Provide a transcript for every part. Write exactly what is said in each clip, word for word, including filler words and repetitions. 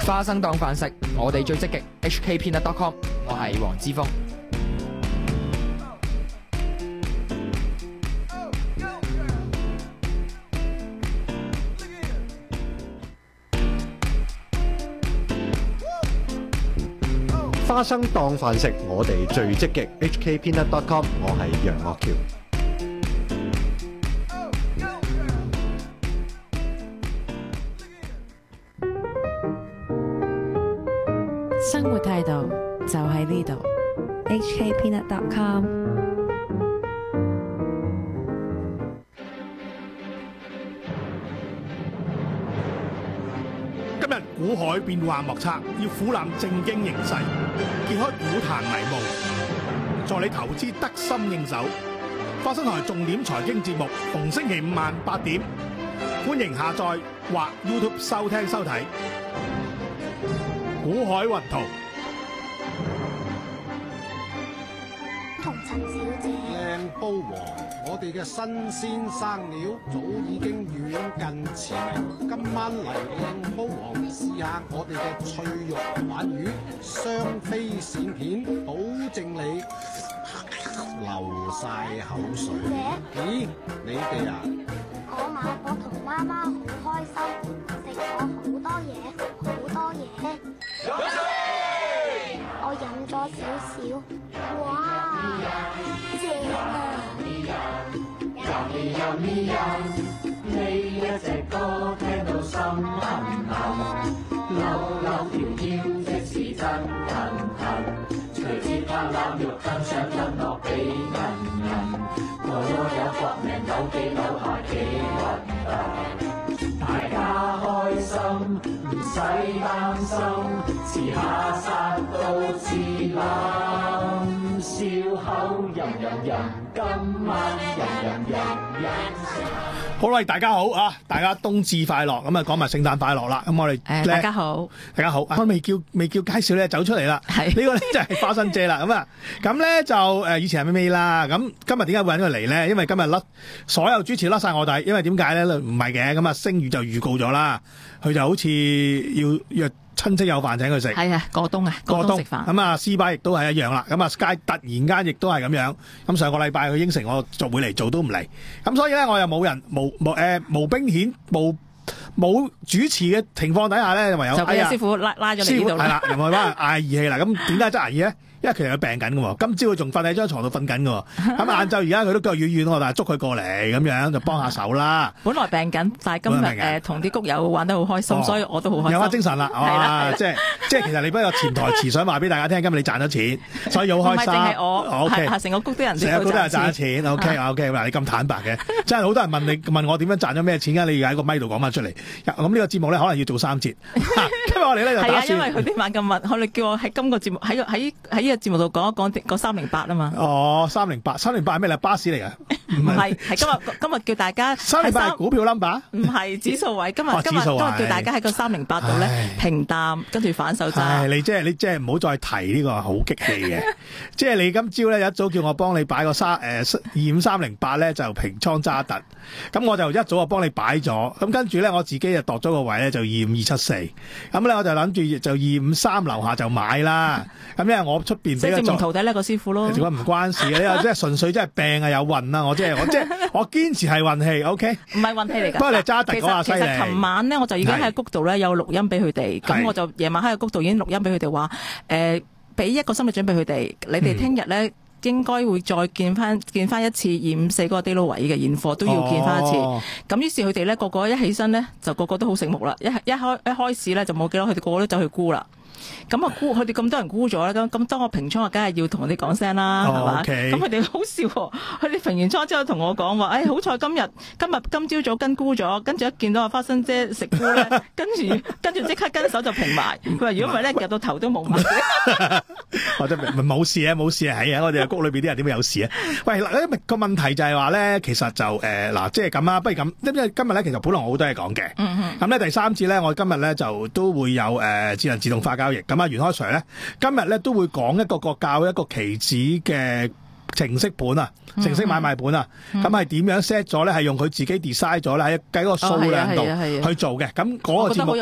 花生當飯食，我哋最積極。H K Peanut dot com， 我係黃之鋒。 花生當飯食，我哋最積極。H K Peanut dot com， 我係楊岳橋。 生活態度就喺呢度。 H K Peanut dot com。 今日股海變幻莫測，要俯瞰正經形勢，揭開股壇迷霧，助你投資得心應手。花生台重點財經節目，逢星期五晚八點，歡迎下載或 YouTube 收聽收睇。股海雲圖， 同陳小姐。 靚煲王，我哋嘅新鮮生料早已經遠近馳名。今晚嚟靚煲王試下我哋嘅脆肉鯇魚，雙飛鱔片，保證你流晒口水。咦，你哋啊？ 我買我同媽媽好開心，食咗好多嘢，好多嘢。我飲咗少少，哇，正啊！ 呢一隻歌聽到心痕痕，扭扭條腰即是真痕痕，隨節拍攬肉更上音樂俾人人，我有搏命扭幾扭下幾運動，大家開心唔使擔心，遲下殺到自冧，笑口吟吟吟，今晚吟吟吟吟。 好啦，大家好啊！大家冬至快樂，咁啊講埋聖誕快樂啦。咁我哋誒，大家好， 大家好。我未叫未叫介紹咧，走出嚟啦。係呢個咧就係花生姐啦。咁啊，咁咧就誒以前係咪咪啦？咁今日點解會揾佢嚟咧？因為今日甩所有主持甩晒我底，因為點解咧？唔係嘅，咁啊星宇就預告咗啦，佢就好似要約親戚有飯請佢食。 係啊，過冬啊，過冬食飯。 咁啊 ，C 巴亦都係一樣啦。咁啊 ，Sky 突然間亦都係咁樣。咁上個禮拜佢應承我做會嚟做都唔嚟。咁所以咧，我又冇人無無誒無兵遣無冇主持嘅情況底下咧，唯有就俾師傅拉拉咗嚟呢度啦。 係啦，又咪話嗌義氣啦。咁點解真係義咧？因為其實佢病緊嘅喎，今朝佢仲瞓喺張床度瞓緊嘅喎。咁晏晝而家佢都腳軟軟喎，但係捉佢過嚟咁樣就幫下手啦。 本來病緊，但係今日誒同啲谷友玩得好開心，所以我都好開心。 有翻精神啦，係嘛？即係即係其實你不過潛台詞想話俾大家聽，今日你賺咗錢，所以好開心。 唔係淨係我，係成個谷啲人成個谷都係賺咗錢。OK OK，嗱你咁坦白嘅，真係好多人問你問我點樣賺咗咩錢㗎？你要喺個咪度講翻出嚟。咁呢個節目咧可能要做三節。今日我哋咧就打算， 因為佢啲晚咁密，佢哋叫我喺今個節目喺個喺喺呢個節目度講一講個三零八啊嘛。 哦，三零八，三零八係咩嚟？巴士嚟㗎？ 唔係，係今日今日叫大家三零八係股票 number？ 唔係指數位。今日今日今日叫大家喺個三零八度咧平淡，跟住反手揸。 你即係你即係唔好再提呢個好激氣嘅。即係你今朝咧一早叫我幫你擺個三誒二五三零八咧就平倉揸突，咁我就一早就幫你擺咗。咁跟住咧我自己就度咗個位咧就二五二七四，咁咧我就諗住就二五三樓下就買啦。咁因為我出邊俾個證明徒弟呢個師傅咯。 點解唔關事嘅？呢即係純粹真係病啊有運啦！我即係我即係我堅持係運氣。O K， 唔係運氣嚟㗎。 不過你揸突嗰下犀利。 其實琴晚咧我就已經喺谷度咧有錄音俾佢哋，咁我就夜晚喺個谷度已經錄音俾佢哋話，誒俾一個心理準備佢哋，你哋聽日咧。應該會再見翻見翻一次二五四嗰個低撈位嘅現貨都要見翻一次。咁、哦、於是佢哋咧個個一起身咧就個個都好醒目啦。一一開一開始咧就冇幾多，佢哋個個都走去沽啦。咁啊沽，佢哋咁多人沽咗咧，咁咁當我平倉啊，梗係要同佢哋講聲啦，係嘛？咁佢哋好笑喎，佢哋平完倉之後同我講話，誒、哎、好彩今日今日今朝早跟沽咗，跟住一見到阿花生姐食沽咧，跟住跟住即刻跟手就平埋。佢話如果唔係咧，夾到頭都冇埋。 我真係冇事啊，冇事啊，係啊！我哋谷裏邊啲人點會有事啊？喂，嗱，因為個問題就係話咧，其實就誒嗱、呃，即係咁啊，不如咁，因為今日咧其實本來我好多嘢講嘅。嗯嗯。咁咧第三節咧，我今日咧就都會有誒、呃、智能自動化交易。咁啊，袁開 Sir 咧今日咧都會講一個個教一個期指嘅程式盤啊，程式買賣盤啊，咁係點樣 set 咗咧？係用佢自己 design 咗咧，喺計嗰個數量度去做嘅。咁嗰個節目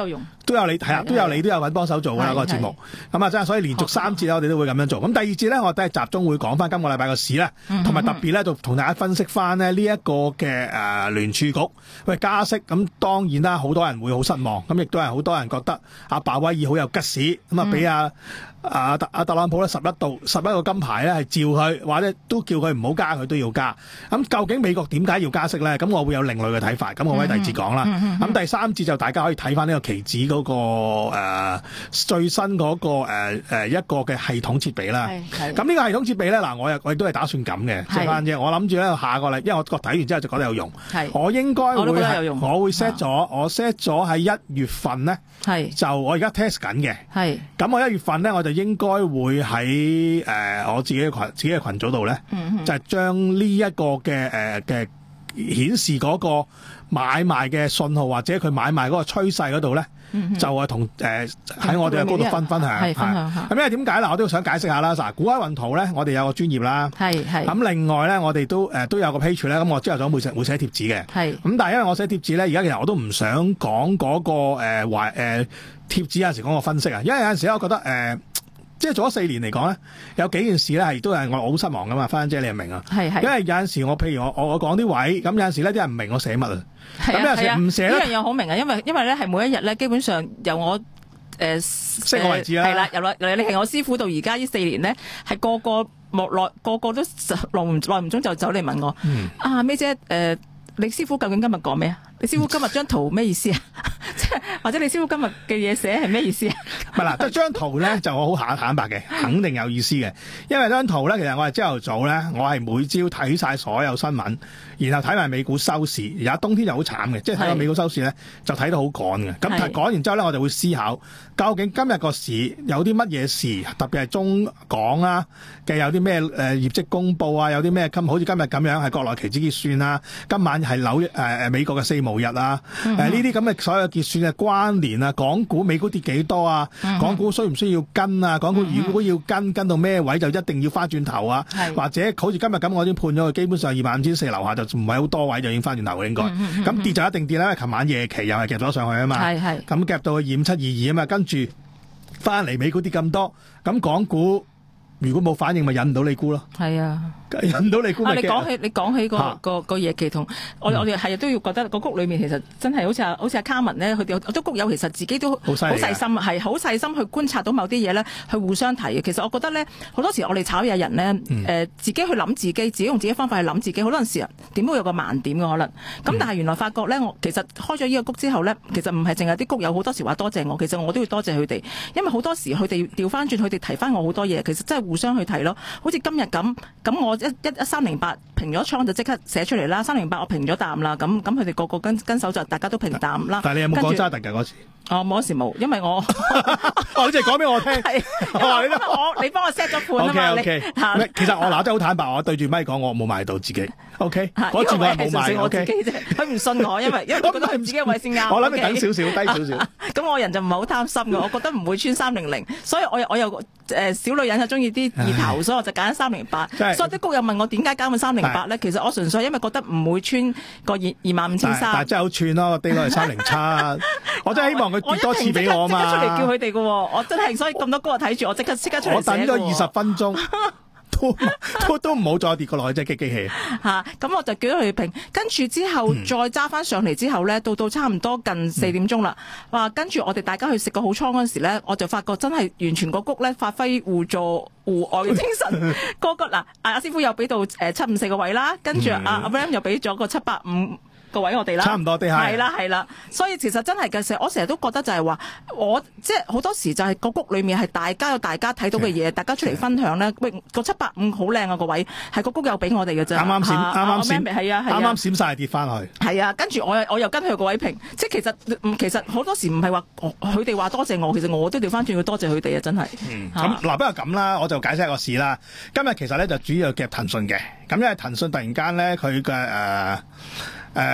都有你係啊，都有你都有份幫手做㗎啦個節目。咁啊，真係所以連續三節咧，我哋都會咁樣做。咁第二節咧，我都係集中會講翻今個禮拜個市咧，同埋特別咧就同大家分析翻咧呢一個嘅誒聯儲局喂加息。咁當然啦，好多人會好失望，咁亦都係好多人覺得阿鮑威爾好有吉屎，咁啊俾阿阿特阿特朗普咧十一度十一個金牌咧係照佢，或者都叫佢唔好加，佢都要加。咁究竟美國點解要加息咧？咁我會有另類嘅睇法。咁我喺第二節講啦。咁第三節就大家可以睇翻呢個期指嗰個誒最新嗰個誒誒一個嘅系統設備啦。咁呢個系統設備咧，嗱我又我亦都係打算咁嘅，即係翻啫。我諗住咧下個禮，因為我睇完之後就覺得有用。我應該會係我會 set 咗，我 set 咗喺一月份咧，就我而家 test 緊嘅。咁我一月份咧我就應該會喺誒、呃、我自己嘅群自己嘅群組度咧，嗯、就係將呢一個嘅誒嘅顯示嗰個買賣嘅信號或者佢買賣嗰個趨勢嗰度咧，嗯、就係同誒喺我哋嘅嗰度分分享。係分享下。咁因為點解啦？我都想解釋下啦。嗱，股海運圖咧，我哋有個專頁啦。係係。咁另外咧，我哋都誒、呃、都有個 page 咧。咁我朝頭早會寫會寫貼紙嘅。係。咁但係因為我寫貼紙咧，而家其實我都唔想講嗰、那個誒壞誒貼紙有陣時講個分析啊，因為有陣時我覺得誒。呃即係做咗四年嚟講咧，有幾件事咧係都係我好失望噶嘛，花姐你又明啊？係係。因為有陣時我譬如我我我講啲位，咁有陣時呢啲人唔明我寫乜啊。咁有陣時唔寫咧。呢樣嘢好明啊，因為因為咧係每一日咧基本上由我誒識我為止啦。係啦，由來你係我師傅到而家呢四年咧，係個個莫耐個個都耐唔耐唔中就走嚟問我。嗯、啊，咩姐誒、呃？你師傅究竟今日講咩啊？你師傅今日張圖咩意思啊？即係或者你師傅今日嘅嘢寫係咩意思啊？唔係啦，即係張圖咧就我好坦坦白嘅，肯定有意思嘅。因為張圖咧，其實我係朝頭早咧，我係每朝睇晒所有新聞，然後睇埋美股收市。而家冬天就好慘嘅，即係睇到美股收市咧就睇到好趕嘅。咁睇趕完之後咧，我就會思考究竟今日個市有啲乜嘢事，特別係中港啊嘅有啲咩誒業績公佈啊，有啲咩今好似今日咁樣係國內期指結算啊，今晚係紐誒誒美國嘅四無日啊，誒呢啲咁嘅所有結算嘅關聯啊，港股美股跌幾多啊？嗯、港股需唔需要跟啊？港股如果要跟，跟到咩位就一定要翻轉頭啊？或者好似今日咁，我已經判咗佢基本上二萬五千四樓下就唔係好多位就已經翻轉頭嘅應該。咁、嗯嗯、跌就一定跌啦，因為琴晚夜期又係夾咗上去啊嘛。咁夾到去二五七二二啊嘛，跟住翻嚟美股跌咁多，咁港股如果冇反應，咪引唔到你沽咯。係啊。引到你估咪？你講起你講起個個個夜期同我我哋係都要覺得個谷裏面其實真係好似阿好似阿卡文咧，佢哋好多谷友其實自己都好細心，係好細心去觀察到某啲嘢咧，去互相提嘅。其實我覺得咧，好多時我哋炒嘢人咧，誒、嗯呃、自己去諗自己，自己用自己方法去諗自己，好多陣時點都會有個盲點嘅可能。咁但係原來發覺咧，我其實開咗呢個谷之後咧，其實唔係淨係啲谷友好多時話多謝我，其實我都要多謝佢哋，因為好多時佢哋調翻轉，佢哋提翻我好多嘢，其實真係互相去提咯。好似今日咁，咁我一一一三零八平咗倉就即刻寫出嚟啦，三零八我平咗淡啦，咁咁佢哋個個跟跟手就大家都平淡啦。但係你有冇講揸特㗎嗰次？哦，冇嗰時冇，因為我哦，你淨係講俾我聽。係，我話你我你幫我 set 咗盤啊嘛。O K O K。其實我嗱真係好坦白，我對住咪講，我冇賣到自己。O K。嗰次我係冇賣。O K。佢唔信我，因為因為覺得佢自己嘅位先啱。我諗你等少少，低少少。咁我人就唔係好貪心嘅，我覺得唔會穿三零零，所以我我又誒小女人就中意啲熱頭，所以我就揀三零八。所以啲谷友問我點解揀個三零八咧？其實我純粹因為覺得唔會穿個二二萬五千三。但係真係好串咯，個低落係三零七。我真係希望佢跌多次俾我啊嘛！我一定即刻出嚟叫佢哋嘅，我真係所以咁多歌睇住，我即刻即刻出嚟寫。我等咗二十分鐘，都都都唔好再跌過落去，即係激機器。嚇！咁我就叫咗佢平，跟住之後再揸翻上嚟之後咧，到到差唔多近四點鐘啦。哇！跟住我哋大家去食個好倉嗰陣時咧，我就發覺真係完全個谷咧發揮互助互愛嘅精神。個個嗱，阿師傅又俾到誒七五四個位啦，跟住阿阿 Ram 又俾咗個七八五個位我哋啦，差唔多啲係啦係啦，所以其實真係嘅時候，我成日都覺得就係話，我即係好多時就係個谷裏面係大家有大家睇到嘅嘢，大家出嚟分享咧。喂，個七八五好靚啊個位，係個谷有俾我哋嘅啫。啱啱閃，啱啱閃，係啊係啊，啱啱閃晒跌翻去。係啊，跟住我我又跟佢個位平，即係其實其實好多時唔係話佢哋話多謝我，其實我都調翻轉要多謝佢哋啊！真係。嗯，咁嗱，不過咁啦，我就解釋個市啦。今日其實咧就主要夾騰訊嘅，咁因為騰訊突然間咧佢嘅誒。誒、呃，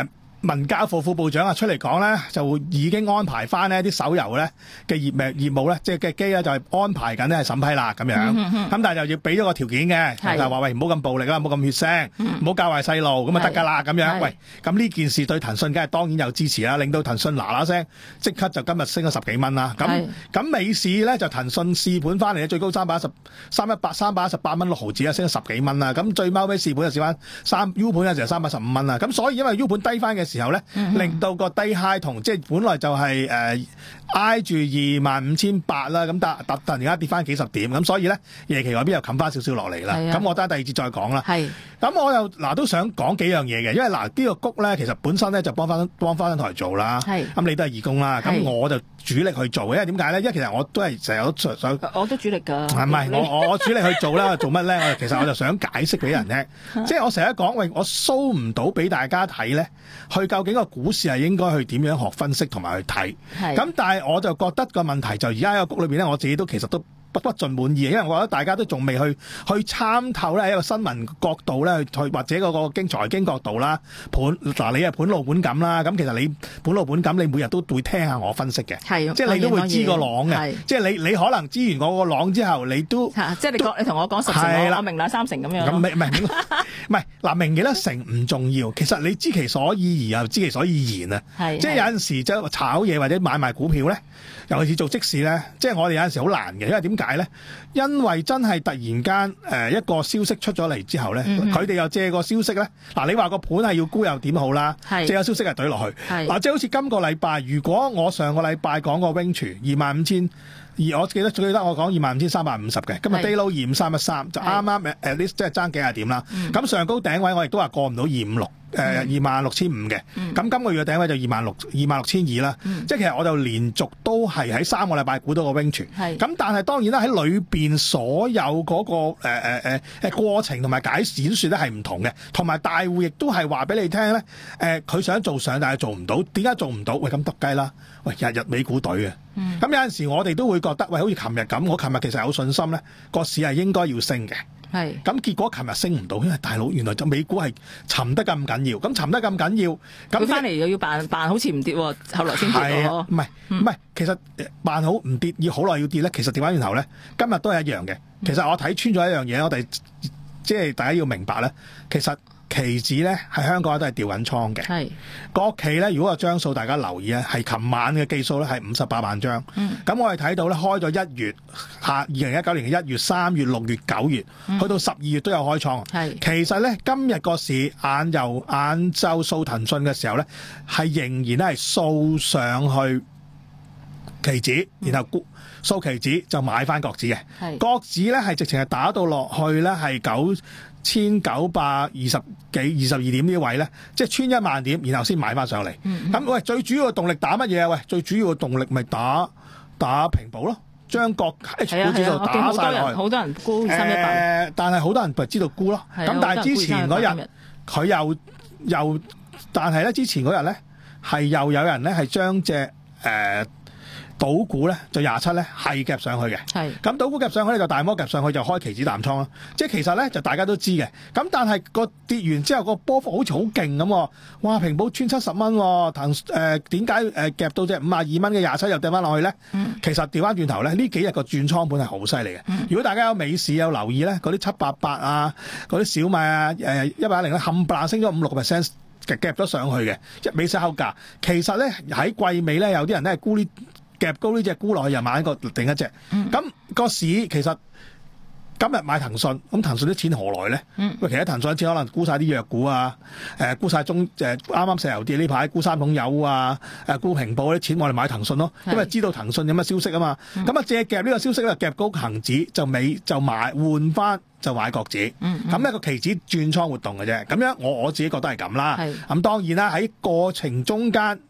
文教副副部長啊出嚟講咧，就已經安排翻呢啲手遊咧嘅業誒業務咧，即係嘅機咧就係安排緊咧係審批啦咁樣。咁、嗯嗯、但係又要俾咗個條件嘅，就係話喂唔好咁暴力啦，唔好咁血腥，唔好教壞細路咁啊得㗎啦咁樣。喂，咁呢件事對騰訊梗係當然有支持啦，令到騰訊嗱嗱聲即刻就今日升咗十幾蚊啦。咁咁美市咧就騰訊試盤翻嚟最高三百一十三一八三百一十八蚊六毫子啊，升咗十幾蚊啦。咁最貓尾試盤就試翻三 U 盤嘅時候三百十五蚊啦。咁所以因為 U 盤低翻嘅時候咧，嗯、令到個低 high 同即係本來就係、是、誒、呃、挨住二萬五千八啦，咁但突突然間跌翻幾十點，咁所以咧夜期外邊又冚翻少少落嚟啦。咁、啊、我等第二節再講啦。咁我又嗱都想講幾樣嘢嘅，因為嗱呢、這個谷咧其實本身咧就幫翻幫翻台做啦。咁你都係義工啦，咁我就主力去做，因為點解咧？因為其實我都係成日都想， 我都主力㗎。 唔係我我主力去做啦，做乜咧？我其實我就想解釋俾人聽，即係我成日講喂，我 show 唔到俾大家睇咧，去究竟個股市係應該去點樣學分析同埋去睇。咁但係我就覺得個問題就而家喺個谷裏邊咧，我自己都其實都不不盡滿意，因為我覺得大家都仲未去去參透咧，一個新聞角度咧，去或者嗰個經財經角度啦，盤嗱你係盤路盤感啦，咁其實你盤路盤感，你每日都會聽下我分析嘅，即係你都會知個浪嘅，即係你你可能知完我個浪之後，你都即係你講你同我講十成，我明兩三成咁樣。 咁唔係唔係嗱，明幾多成唔重要，其實你知其所以然又知其所以然啊，即係有陣時即係炒嘢或者買賣股票咧，尤其是做即時咧，即係我哋有陣時好難嘅，因為點解咧？因為真係突然間誒一個消息出咗嚟之後咧，佢哋又借個消息咧，嗱你話個盤係要沽又點好啦，借個消息係懟落去，嗱即係好似今個禮拜，如果我上個禮拜講個 range 二萬五千。而我記得最記得我講二萬五千三百五十嘅，今日 day low 二五三一三就啱啱 at least 即係爭幾廿點啦。咁、嗯、上高頂位我亦都話過唔到二五六。誒二萬六千五嘅，咁、嗯、今個月嘅頂位就二萬六二萬六千二啦。即係其實我就連續都係喺三個禮拜估到個 range。咁但係當然啦，喺裏邊所有嗰、那個誒誒誒誒過程同埋解演説咧係唔同嘅，同埋大戶亦都係話俾你聽咧。誒、呃、佢想做上，但係做唔到，點解做唔到？喂咁得雞啦！喂日日美股隊嘅，咁、嗯、有陣時我哋都會覺得喂，好似琴日咁，我琴日其實有信心咧，個市係應該要升嘅。係，咁結果琴日升唔到，因為大佬原來就美股係沉得咁緊要，咁沉得咁緊要，咁翻嚟又要扮扮好似唔跌，後來先跌咗。 唔係唔係，其實扮好唔跌，要好耐要跌咧。其實調翻轉頭咧，今日都係一樣嘅。其實我睇穿咗一樣嘢，我哋即係大家要明白咧，其實。期指咧喺香港都係調緊倉嘅，係國企咧。如果個張數大家留意咧，係琴晚嘅記數咧係五十八萬張。咁、嗯、我哋睇到咧開咗一月下二零一九年嘅一月、三月、六月、九月，嗯、去到十二月都有開倉。係其實咧今日個市晏由晏晝掃騰訊嘅時候咧，係仍然咧係掃上去期指，然後沽掃期指就買翻國指嘅。國指咧係直情係打到落去咧係九千九百二十幾二十二點呢啲位咧，即係穿一萬點，然後先買翻上嚟。咁、嗯、喂，最主要嘅動力打乜嘢啊？喂，最主要嘅動力咪打打平保咯，將國 H 股指數打晒落去。 好多人沽三一八， 但係好多人咪知道沽咯。咁但係之前嗰日佢又又，但係咧之前嗰日咧係又有人咧係將隻誒。呃賭股咧就廿七咧係夾上去嘅，係咁賭股夾上去咧就大摩夾上去就開期指淡倉啦。即係其實咧就大家都知嘅，咁但係個跌完之後個波幅好似好勁咁，哇！平保穿七十蚊，騰誒點解誒夾到隻五十二蚊嘅廿七又掟翻落去咧？嗯、其實調翻轉頭咧，呢幾日個轉倉盤係好犀利嘅。嗯、如果大家有美市有留意咧，嗰啲七八八啊，嗰啲小米啊，誒一百一零咧冚唪唥升咗五六個 percent 夾夾咗上去嘅，一美市後價。其實咧喺季尾咧有啲人咧係沽呢。夾高呢隻沽落去又買一個另一隻，咁、嗯、個市其實今日買騰訊，咁騰訊啲錢何來咧？喂、嗯，其實騰訊啲錢可能沽晒啲藥股啊，誒沽晒中誒啱啱石油跌呢排沽三桶油啊，誒沽平保啲錢我哋買騰訊咯，因為知道騰訊有乜消息啊嘛，咁啊、嗯、借夾呢個消息咧夾高恒指就尾就買換翻就買國指，咁、嗯嗯、一個期指轉倉活動嘅啫，咁樣我我自己覺得係咁啦，咁當然啦喺過程中間。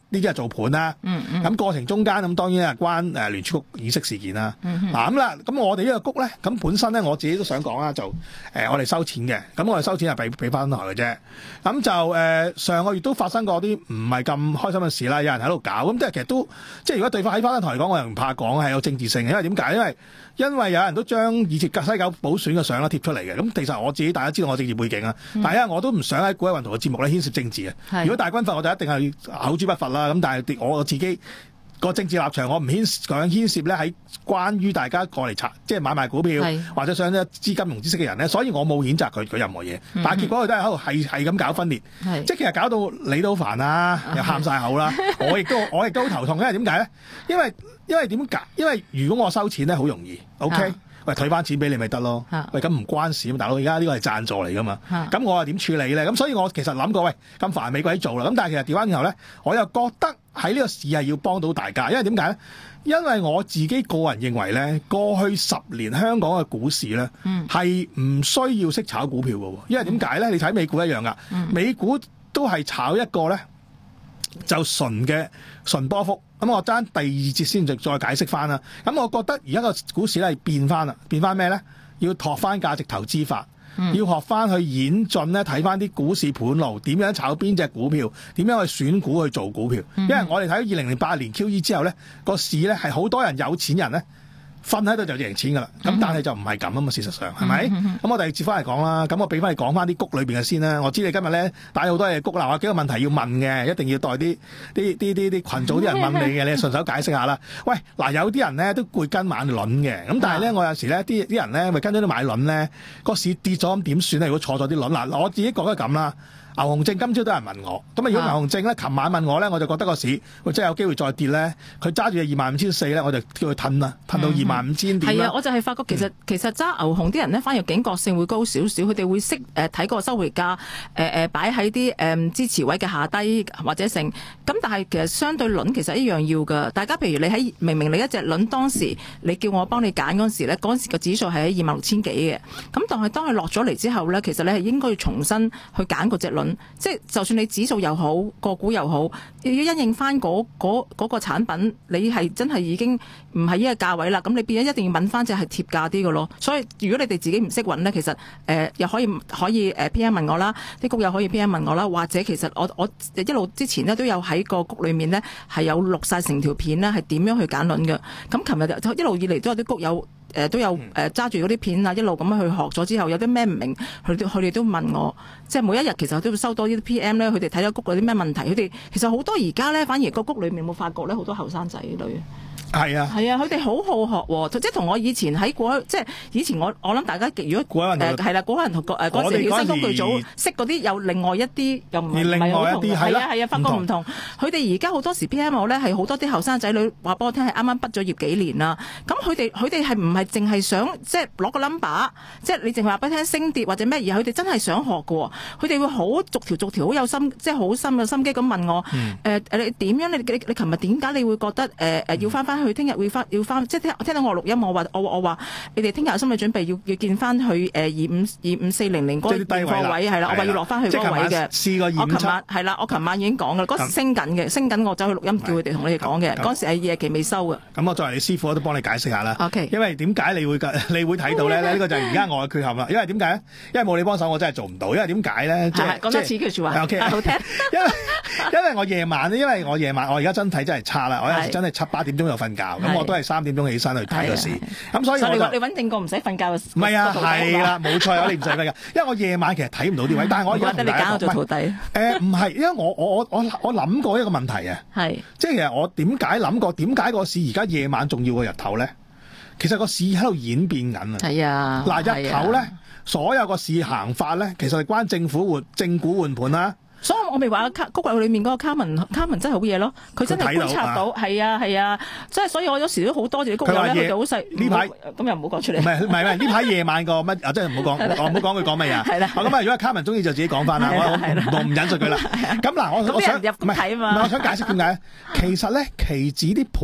呢啲係做盤啦。咁、 嗯嗯、 過程中間咁當然係關誒聯儲局議息事件啦。 嗯嗱咁啦，咁我哋呢個谷咧，咁本身咧我自己都想講啦，就誒、呃、我哋收錢嘅，咁我哋收錢係俾俾翻台嘅啫。咁就誒、呃、上個月都發生過啲唔係咁開心嘅事啦，有人喺度搞，咁即係其實都即係如果對方喺翻台講，我又唔怕講係有政治性嘅，因為點解？因為因為有人都將以前西九補選嘅相咧貼出嚟嘅，咁其實我自己大家知道我政治背景啊， 嗯、 但係因為我都唔想喺古一雲圖嘅節目咧牽涉政治嘅。如果大軍閥我就一定係口誅筆伐啦，咁但係我自己個政治立場我唔牽想牽涉咧喺關於大家過嚟查即係買賣股票或者想咧資金融知識嘅人咧，所以我冇譴責佢佢任何嘢，嗯、但係結果佢都係喺度係係咁搞分裂，即係其實搞到你都煩啦，又喊晒口啦，我亦都我亦都好頭痛，因為點解咧？因為因為點解？因為如果我收錢咧好容易 ，OK。喂，退翻錢俾你咪得咯。喂，咁唔關事啊，大佬，而家呢個係贊助嚟噶嘛。咁我又點處理咧？咁所以我其實諗過，喂，咁煩美鬼做啦。咁但係其實調翻轉頭咧，我又覺得喺呢個市係要幫到大家，因為點解咧？因為我自己個人認為咧，過去十年香港嘅股市咧係唔需要識炒股票嘅，因為點解咧？你睇美股一樣噶，美股都係炒一個咧就純嘅純波幅。咁我爭第二節先再再解釋翻啦。咁我覺得而家個股市咧係變翻啦，變翻咩咧？要學翻價值投資法，嗯、要學翻去演進咧，睇翻啲股市盤路，點樣炒邊隻股票，點樣去選股去做股票。嗯、因為我哋睇到二零零八年 Q E 之後咧，個市咧係好多人有錢人咧。瞓喺度就贏錢㗎啦，咁但係就唔係咁啊嘛，事實上係咪？咁、嗯、我哋接翻嚟講啦，咁我俾翻你講翻啲谷裏邊嘅先啦。我知你今日咧帶好多嘢谷啦，我有幾個問題要問嘅，一定要代啲啲啲啲啲羣組啲人問你嘅，你順手解釋下啦。喂，嗱有啲人咧都會跟買輪嘅，咁但係咧我有時咧啲啲人咧咪跟咗啲買輪咧，個市跌咗咁點算咧？如果錯咗啲輪，嗱我自己覺得咁啦。牛熊證今朝都有人問我，咁啊如果牛熊證咧，琴晚問我咧，我就覺得個市會真係有機會再跌咧。佢揸住二萬五千四咧，我就叫佢褪啦，褪到二萬五千點啦。 係啊，我就係發覺其實、嗯、其實揸牛熊啲人咧，反而警覺性會高少少，佢哋會識誒睇個收回價，誒誒擺喺啲誒支持位嘅下低或者成。咁但係其實相對輪其實一樣要㗎。大家譬如你喺明明你一隻輪當時你叫我幫你揀嗰時咧，嗰時個指數係喺二萬六千幾嘅。咁但係當佢落咗嚟之後咧，其實你係應該要重新去揀嗰隻輪。即係就算你指數又好，個股又好，要因應翻嗰嗰嗰個產品，你係真係已經唔係呢個價位啦。咁你變咗一定要揾翻隻係貼價啲嘅咯。所以如果你哋自己唔識揾咧，其實誒、呃、又可以可以誒 P M 問我啦，啲谷友可以 P M 問我啦，或者其實我我一路之前咧都有喺個谷裏面咧係有錄晒成條片咧係點樣去揀輪嘅。咁琴日就一路以嚟都有啲谷友。誒、呃、都有誒揸住嗰啲片啊，一路咁樣去學咗之後，有啲咩唔明，佢哋佢哋都問我，即係每一日其實都會收多啲 P M 咧，佢哋睇咗谷有啲咩問題，佢哋其實好多而家咧，反而個谷裏面冇發覺咧，好多後生仔女。 係啊， 係啊，佢哋好好學喎，即係同我以前喺過，即係以前我我諗大家如果誒係啦，嗰人同誒嗰時曉生工具組識嗰啲，有另外一啲又唔係唔係好同，係啊係啊，發覺唔同。佢哋而家好多時 P M 我咧係好多啲後生仔女話俾我聽係啱啱畢咗業幾年啦，咁佢哋佢哋係唔係淨係想即係攞個 number， 即係你淨係話俾佢聽升跌或者咩，而佢哋真係想學嘅喎，佢哋會好逐條逐條好有心，即係好深嘅心機咁問我誒誒、嗯呃、你點樣？你你你琴日點解你會覺得誒誒、呃、要翻翻去？佢聽日會翻要翻，即係聽聽到我錄音，我話我我話你哋聽日有心理準備，要要見翻去誒二五二五四零零嗰個現貨位係啦，我話要落翻去嗰個位嘅。試過二五七。我琴晚係啦，我琴晚已經講嘅，嗰時升緊嘅，升緊我走去錄音叫佢哋同你哋講嘅，嗰時係夜期未收嘅。咁我作為你師傅，我都幫你解釋下啦。 OK。因為點解你會你會睇到咧？呢個就係而家我嘅缺陷啦。因為點解咧？因為冇你幫手，我真係做唔到。因為點解咧？即係講多次句説話。OK。好聽。因為因為我夜晚因為我夜晚我而家身體真係差啦，我有時真係七八點鐘又瞓覺，咁我都係三點鐘起身去睇個市。咁所以我就你穩定過唔使瞓覺。 唔係啊，係啦，冇錯啊，你唔使瞓覺，因為我夜晚其實睇唔到啲位，但係我而家你揀我做徒弟。 誒唔係，因為我我我我我諗過一個問題啊，係即係其實我點解諗過點解個市而家夜晚仲要過日頭咧？其實個市喺度演變緊啊。係啊，嗱日頭咧，所有個市行法咧，其實係關政府換正股換盤啦。 所以我咪話谷櫃裏面嗰個卡文卡文真係好嘢咯，佢真係觀察到，係啊係啊，即係所以我有時都好多謝啲谷友咧，佢哋好細呢排咁又唔好講出嚟。唔係唔係唔係呢排夜晚個乜啊？即係唔好講，我唔好講佢講乜嘢。係啦。咁啊，如果卡文中意就自己講翻啦，我我唔引述佢啦。咁嗱，我我想唔係唔係，我想解釋點解？其實咧，期指啲盤咧，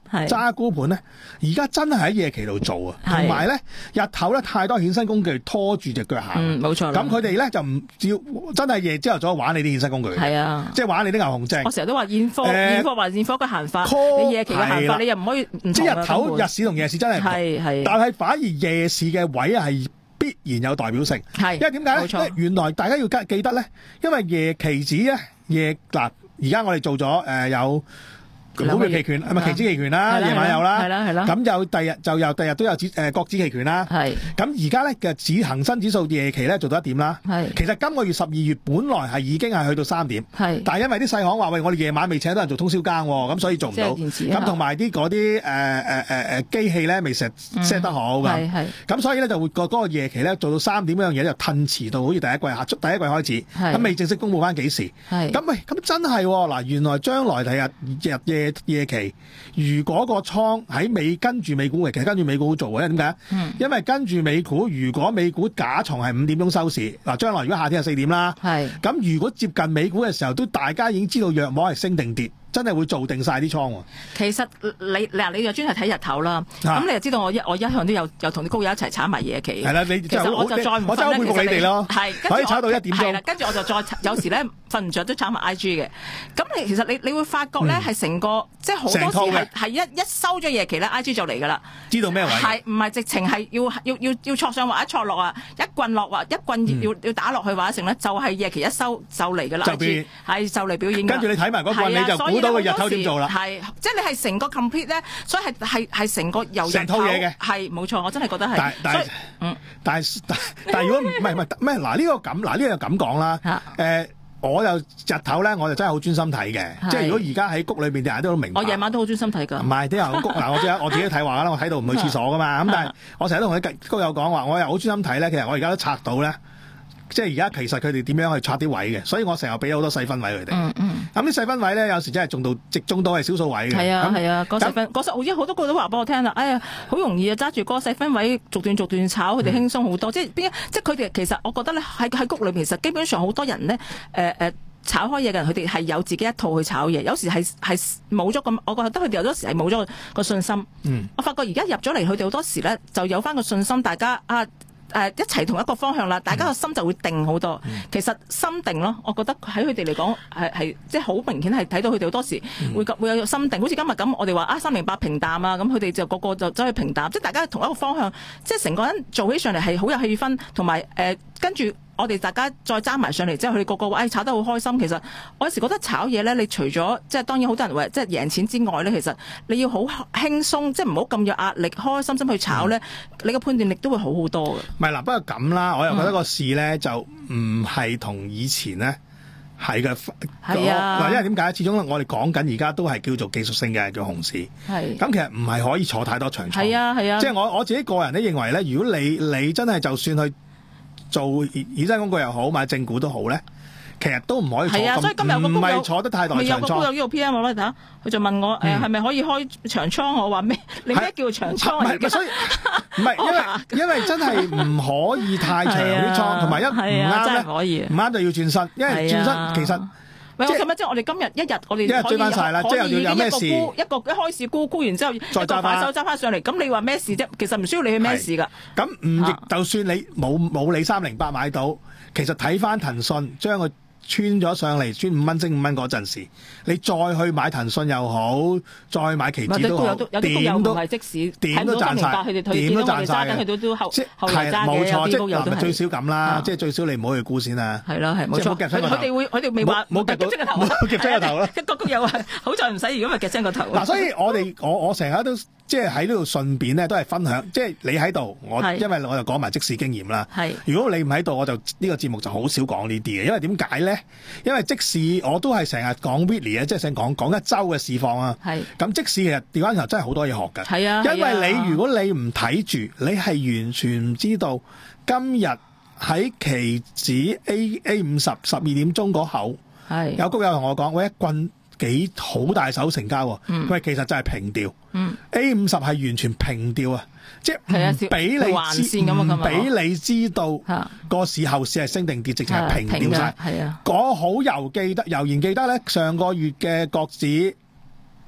揸沽盤咧，而家真係喺夜期度做啊，同埋咧日頭咧太多衍生工具拖住隻腳行， 嗯，冇錯啦。 咁佢哋咧就唔要真係夜朝頭早玩你啲衍生工具， 係啊， 即係玩你啲牛熊證。 我成日都話現貨， 誒現貨還現貨嘅行法， call， 你夜期嘅行法， 係啦你又唔可以唔同即係啊日頭根本日市同夜市真係唔同， 係係但係反而夜市嘅位係必然有代表性， 係因為點解咧？ 冇錯因為原來大家要記記得咧，因為夜期指咧夜嗱，而家我哋做咗誒、呃、有。股票期權係咪期指期權啦？夜晚有啦， 係啦係啦。 咁有第日就有第日都有指誒國指期權啦。 係。 咁而家咧嘅指恒生指數夜期咧做到一點啦。 係。 其實今個月十二月本來係已經係去到三點。係。但係因為啲細行話喂，我哋夜晚未請到人做通宵更喎，咁所以做唔到。咁同埋啲嗰啲誒誒誒誒機器咧未 set set 得好㗎。係係。咁所以咧就會個嗰個夜期咧做到三點嗰樣嘢就褪遲到好似第一季下第一季開始。係。咁未正式公佈翻幾時？係。咁喂，咁真係嗱，原來將來第日日夜夜期。如果個倉喺美跟住美股嘅，其實跟住美股做嘅，因為點解？嗯，因為跟住美股，如果美股假倉係五點鐘收市，嗱，將來如果夏天係四點啦，係，咁如果接近美股嘅時候，都大家已經知道約莫係升定跌。真係會做定晒啲倉喎。其實你嗱，你就專係睇日頭啦。咁、啊、你就知道我一我一向都有有同啲高友一齊炒埋夜期。係啦，你其實我就再唔瞓咧，我真係好佩服你哋咯。係，可以炒到一點鐘。係啦，跟住我就再有時咧瞓唔着都炒埋 I G 嘅。咁你其實你你會發覺咧係成個、嗯、即係好多時係係一一收咗夜期咧 I G 就嚟㗎啦。知道咩位？係唔係直情係要要要要挫上或者挫落啊？一棍落或一棍要、嗯、要打落去或者成咧，就係、是、夜期一收就嚟㗎啦。就變係就嚟表演。跟住你睇埋嗰棍你就估到個日頭點做啦。係，即係你係成個 complete 咧，所以係係係成個由成套嘢嘅，係冇錯，我真係覺得係。但但係，嗯，但係但但係如果唔係唔係咩？嗱呢個咁嗱呢個又咁講啦。誒、呃，我又日頭咧，我就真係好專心睇嘅。即係如果而家喺谷裏邊，大家都明白。我夜晚都好專心睇㗎。唔係啲人谷嗱，我知我自己睇話啦，我睇到唔去廁所㗎嘛。咁但係我成日都同啲谷友講話，我又好專心睇咧。其實我而家都拆到咧。即係而家其實佢哋點樣去拆啲位嘅，所以我成日俾好多細分位佢哋。嗯嗯。咁啲細分位咧，有時真係中到直中到係少數位嘅。係啊係啊，嗰細分嗰細，好似好多個都話俾我聽啦。哎呀，好容易啊，揸住嗰細分位逐段逐段炒，佢哋輕鬆好多。嗯、即係邊？即係佢哋其實我覺得咧，喺喺谷裏面，其實基本上好多人咧，誒、呃、誒、呃、炒開嘢嘅人，佢哋係有自己一套去炒嘢。有時係係冇咗咁，我覺得佢哋有多時係冇咗個信心。嗯。我發覺而家入咗嚟，佢哋好多時咧就有翻個信心，大家啊。誒、呃、一齊同一個方向啦，大家個心就會定好多、嗯。其實心定咯，我覺得喺佢哋嚟講係係即係好明顯係睇到佢哋好多時會、嗯、會有心定。好似今日咁，我哋話啊三零八平淡啊，咁佢哋就個個就走去平淡，即係大家同一個方向，即係成個人做起上嚟係好有氣氛，同埋誒跟住。我哋大家再揸埋上嚟之後，佢哋個個話誒炒得好開心。其實我有時覺得炒嘢咧，你除咗即係當然好多人話即係贏錢之外咧，其實你要好輕鬆，即係唔好咁有壓力，開開心心去炒咧、嗯，你個判斷力都會好好多嘅。唔係嗱，不過咁啦，我又覺得個市咧、嗯、就唔係同以前咧係嘅。係啊，嗱，因為點解？始終我哋講緊而家都係叫做技術性嘅叫熊市。係。咁其實唔係可以坐太多長倉。係啊係啊。即係我我自己個人咧認為咧，如果你你真係就算去做衍生工具又好，買正股都好咧，其實都唔可以坐咁，唔係坐得太耐長倉。有個有呢個 P M 我睇下，佢就問我誒係咪可以開長倉？我話咩？你咩叫長倉？唔係，所以唔係因為因為真係唔可以太長啲倉，同埋一唔啱咧，唔啱就要轉身，因為轉身其實。喂，我咁即係我哋今日一日我哋可以追翻晒啦，即係有咩事一個一開市沽沽完之後，再揸翻手揸翻上嚟，咁你話咩事啫？其實唔需要你去咩事噶。咁唔亦就算你冇冇你三零八買到，其實睇翻騰訊將佢穿咗上嚟，穿五蚊升五蚊嗰陣時，你再去買騰訊又好，再買期指都好，點都係即使點都賺晒，點都賺晒嘅。即係冇錯，即係最少咁啦，即係最少你唔好去沽先啦。係咯，係冇錯。佢哋會，佢哋未話冇夾精個頭，冇夾精個頭啦。一個個有好在唔使，如果咪夾精個頭。嗱，所以我哋我我成日都。即係喺呢度順便咧，都係分享。即係你喺度，我因為我就講埋即時經驗啦。如果你唔喺度，我就呢、呢個節目就好少講呢啲嘅。因為點解咧？因為即時我都係成日講 weekly 即係想講講一週嘅市況啊。咁即時其實調翻頭真係好多嘢學㗎。係啊，因為你、啊、如果你唔睇住，你係完全唔知道今日喺期指 A A 五十十二點鐘嗰口，有谷友同我講，喂，一棍幾好大手成交喎。嗯、喂，其實就係平調。嗯、A 五十係完全平調啊，即係唔俾你知，唔俾你知道個市後市係升定跌，直情係平調晒。係啊，我好猶記得，猶然記得咧，上個月嘅國指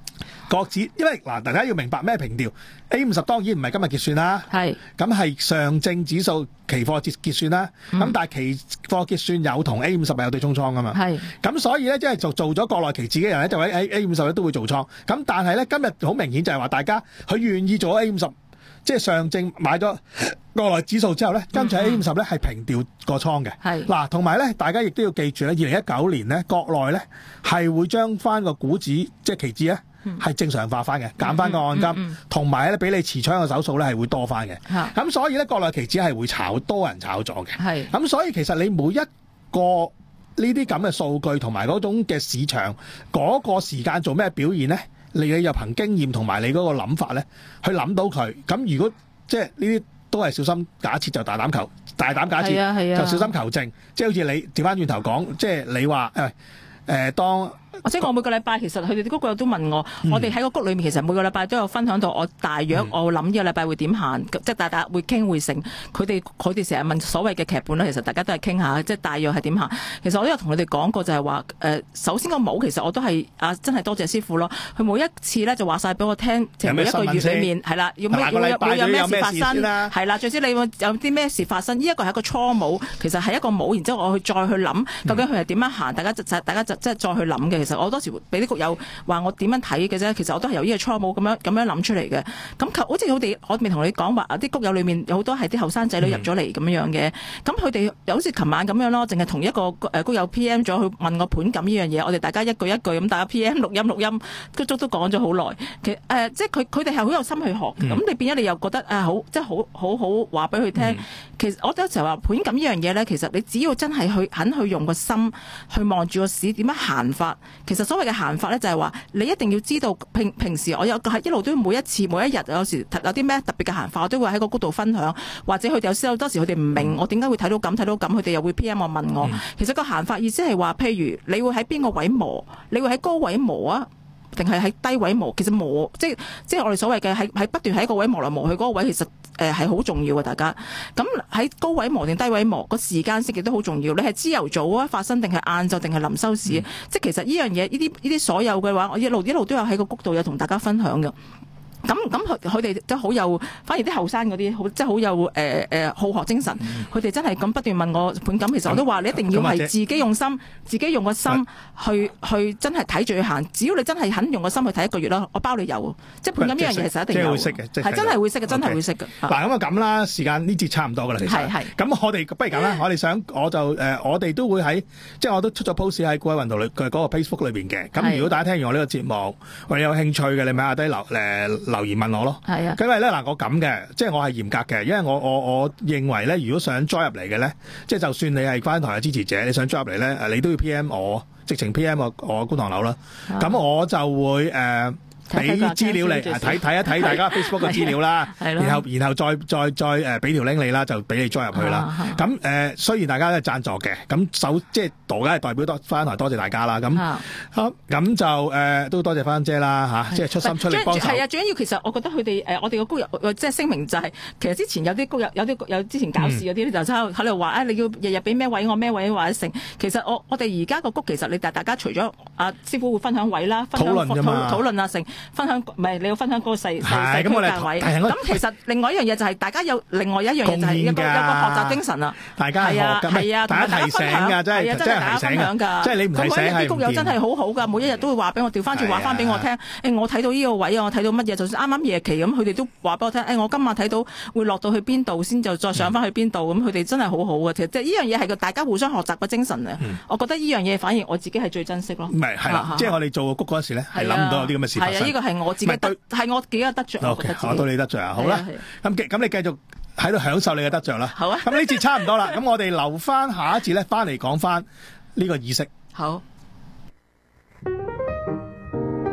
各自，因為嗱，大家要明白咩平調 A 五十當然唔係今日結算啦， 係咁係上證指數期貨結結算啦，咁、嗯、但係期貨結算有同 A 五十係有對沖倉噶嘛，係咁所以咧即係就做咗國內期指嘅人咧就喺 A 五十咧都會做倉，咁但係咧今日好明顯就係話大家佢願意做 A 五十。即係上證買咗國內指數之後咧，跟住喺 A 五十咧係平調個倉嘅。係嗱，同埋咧，大家亦都要記住咧，二零一九年咧，國內咧係會將翻個股指即係期指咧係正常化翻嘅，減翻個按金，同埋咧俾你持倉嘅手數咧係會多翻嘅。咁所以咧，國內期指係會炒多人炒咗嘅。係咁，所以其實你每一個呢啲咁嘅數據同埋嗰種嘅市場嗰個時間做咩表現咧？你你又憑經驗同埋你嗰個諗法咧，去諗到佢。咁如果即係呢啲都係小心假設就大膽求大膽假設，啊啊、就小心求證。即係好似你調翻轉頭講，即係你話誒誒當。 或者我每個禮拜其實佢哋啲谷友都問我，嗯、我哋喺個谷裏面其實每個禮拜都有分享到我大約我諗呢個禮拜會點行，即係大家會傾會成。佢哋佢哋成日問所謂嘅劇本咧，其實大家都係傾下，即係大約係點行。其實我都有同佢哋講過就，就係話誒，首先個帽其實我都係啊，真係多謝師傅咯。佢每一次咧就話晒俾我聽，就每一個月裡面係啦，要咩要要有咩事發生係啦，最知你有啲咩事發生。呢一個係一個初帽，其實係一個帽，然之後我去再去諗究竟佢係點樣行，大家就大家就即係再去諗嘅。其實我好多時俾啲谷友話我點樣睇嘅啫，其實我都係由呢個初步咁樣咁樣諗出嚟嘅。咁好似我哋我未同你講話啊，啲谷友裏面有好多係啲後生仔女入咗嚟咁樣嘅。咁佢哋又好似琴晚咁樣咯，淨係同一個誒谷友 P M 咗去問我盤感呢樣嘢，我哋大家一句一句咁，大家 P M 錄音錄音，足足都講咗好耐。其實誒、呃，即係佢佢哋係好有心去學。咁、嗯、你變咗你又覺得啊好，即係好好好話俾佢聽。嗯、其實我有時候話盤感呢樣嘢咧，其實你只要真係去肯去用個心去望住個市點樣行法，其實所謂嘅行法咧就係話你一定要知道平平時我有係一路都每一次每一日有時有啲咩特別嘅行法，我都會喺個谷度分享，或者佢哋有時好多時佢哋唔明我點解會睇到咁睇到咁，佢哋又會 P M 我問我。嗯、其實個行法意思係話，譬如你會喺邊個位磨，你會喺高位磨啊，定係喺低位磨？其實磨即係即係我哋所謂嘅喺喺不斷喺一個位磨來磨去嗰個位，其實誒係好重要嘅。大家咁喺高位磨定低位磨個時間性亦都好重要。你係朝頭早啊發生定係晏晝定係臨收市？嗯、即係其實呢樣嘢呢啲呢啲所有嘅話，我一路一路都有喺個谷度有同大家分享嘅。咁咁佢佢哋都好有，反而啲後生嗰啲好即係好有誒誒、呃呃、好學精神。佢哋、嗯、真係咁不斷問我盤感，其實我都話你一定要係自己用心，嗯、自己用個心去、嗯、去真係睇住去行。只要你真係肯用個心去睇一個月啦，我包你有。即係盤感呢樣嘢其實一定有。即係會識嘅，係真係會識嘅，真係會識嘅。嗱咁啊咁啦，時間呢節差唔多噶啦，其實。係係。咁我哋不如咁啦，我哋想我就誒、呃，我哋都會喺即係我都出咗 post 喺股海運動嘅嗰個 Facebook 裏邊嘅。咁如果大家聽完我呢個節目，或者有興趣嘅，你咪下低留誒。呃留言問我咯，係啊，因為咧嗱，我咁嘅，即係我係嚴格嘅，因為我我我認為咧，如果想 join 入嚟嘅咧，即係就算你係關台嘅支持者，你想 join 入嚟咧，誒，你都要 P M 我，直情 P M 我我觀塘樓啦，咁、啊、我就會誒。呃俾資料你睇睇一睇大家 Facebook 嘅資料啦，然後然後再再再誒俾條 link 你啦，就俾你 join 入去啦。咁誒、呃、雖然大家都係贊助嘅，咁首即係大家係代表多翻台多謝大家啦。咁好咁就誒、呃、都多謝翻姐啦嚇，即係出心出力幫手。係啊，最緊要其實我覺得佢哋誒我哋個谷友即係聲明就係、是、其實之前有啲谷友有啲有之前搞事嗰啲咧就喺度話啊你要日日俾咩位我咩位或者成。其實我我哋而家個谷其實你大大家除咗阿師傅會分享位啦，分享討論討，討論啊成。分享唔係你要分享嗰個細細區價位，咁其實另外一樣嘢就係大家有另外一樣嘢就係一個有個學習精神啊！大家係啊係啊，大家提醒㗎，真係真係提醒㗎，即係你唔提醒係唔掂。啲谷友真係好好㗎，每一日都會話俾我調翻轉話翻俾我聽。誒我睇到呢個位啊，我睇到乜嘢，就算啱啱夜期咁，佢哋都話俾我聽。誒我今晚睇到會落到去邊度先，就再上翻去邊度咁，佢哋真係好好嘅。其實即係呢樣嘢係個大家互相學習嘅精神啊！我覺得呢樣嘢反而我自己係最珍惜咯。唔係係啦，即係我哋做谷嗰陣時咧係諗唔到有啲咁嘅事發生。係啊，呢個係我。自己得係我自己嘅得着。O K，我到你得着啊，好啦。咁咁你繼續喺度享受你嘅得着啦。好啊。咁呢節差唔多啦，咁我哋留翻下一節咧，翻嚟講翻呢個意識。好。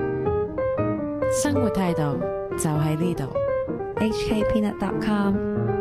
生活態度就喺呢度。H K Peanut dot com